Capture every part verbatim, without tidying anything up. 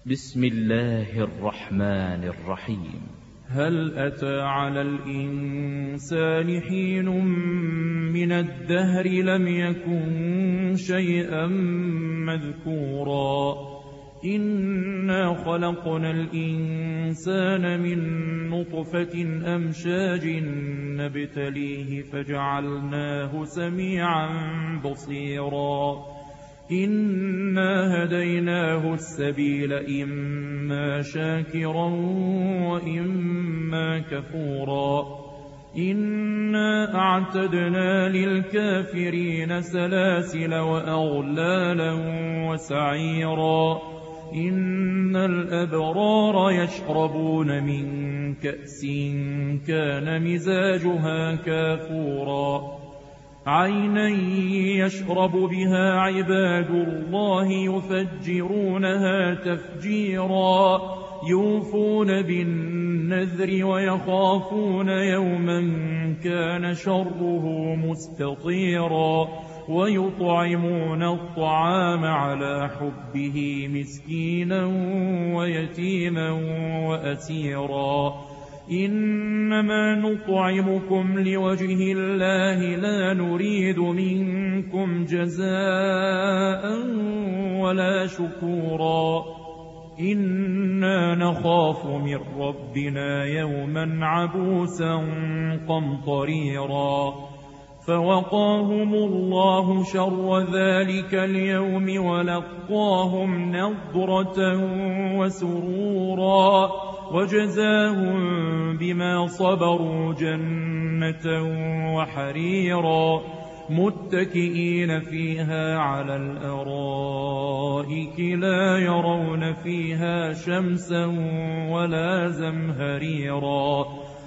بسم الله الرحمن الرحيم. هل أتى على الإنسان حين من الدهر لم يكن شيئا مذكورا إنا خلقنا الإنسان من نطفة أمشاج نبتليه فجعلناه سميعا بصيرا إنا هديناه السبيل إما شاكرا وإما كفورا إنا أعتدنا للكافرين سلاسل وأغلالا وسعيرا إن الأبرار يشربون من كأس كان مزاجها كافورا عينا يشرب بها عباد الله يفجرونها تفجيرا يوفون بالنذر ويخافون يوما كان شره مستطيرا ويطعمون الطعام على حبه مسكينا ويتيما وأسيرا إنما نطعمكم لوجه الله لا نريد منكم جزاء ولا شكورا إنا نخاف من ربنا يوما عبوسا قمطريرا فوقاهم الله شر ذلك اليوم ولقاهم نضرة وسرورا وجزاهم بما صبروا جنة وحريرا متكئين فيها على الأرائك لا يرون فيها شمسا ولا زمهريرا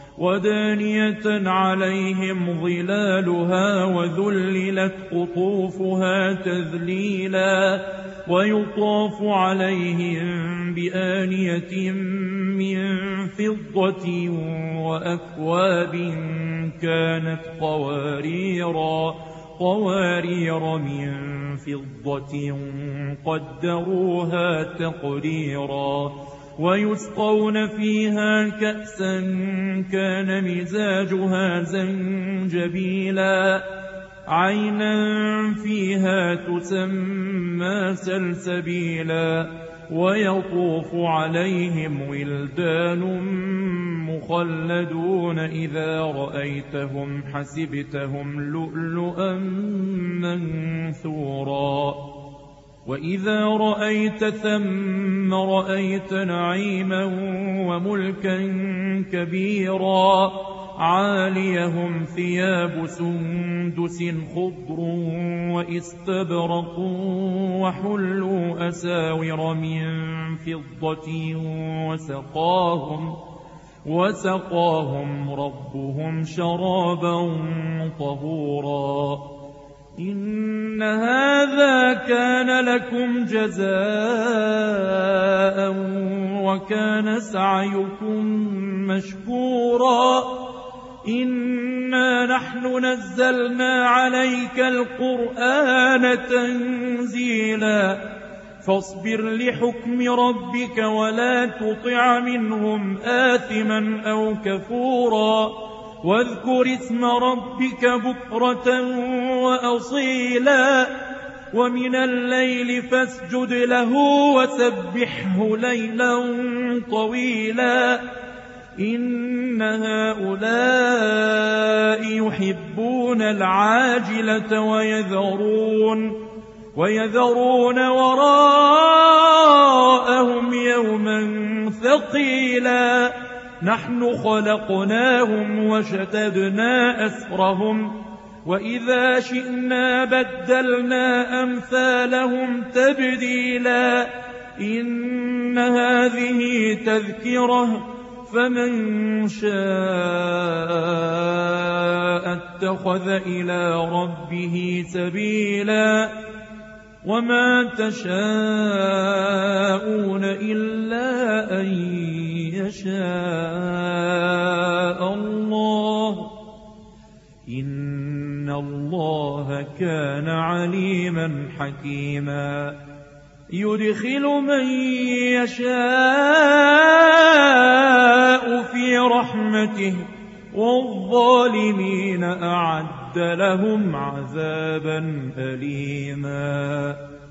ودانية عليهم ظلالها وذللت قطوفها تذليلا ويطاف عليهم بآنية من فضة وأكواب كانت قواريرا قوارير من فضة قدروها تقديرا ويسقون فيها كأسا كان مزاجها زنجبيلا عينا فيها تسمى سلسبيلا ويطوف عليهم ولدان مخلدون إذا رأيتهم حسبتهم لؤلؤا منثورا وإذا رأيت ثم رأيت نعيما وملكا كبيرا عاليهم ثياب سندس خضر واستبرق وحلوا أساور من فضة وسقاهم وسقاهم ربهم شرابا طهورا إن هذا كان لكم جزاء وكان سعيكم مشكورا إنا نحن نزلنا عليك القرآن تنزيلا فاصبر لحكم ربك ولا تطع منهم آثما أو كفورا واذكر اسم ربك بكرة وأصيلا ومن الليل فاسجد له وسبحه ليلا طويلا إن هؤلاء يحبون العاجلة ويذرون ويذرون وراءهم يوما ثقيلا نحن خلقناهم وشتدنا أسرهم وإذا شئنا بدلنا أمثالهم تبديلا إن هذه تذكرة فمن شاء اتخذ إلى ربه سبيلا وما تشاءون إلا أن يشاء الله إن الله كان عليما حكيما يدخل من يشاء في رحمته والظالمين أعد لهم عذابا أليما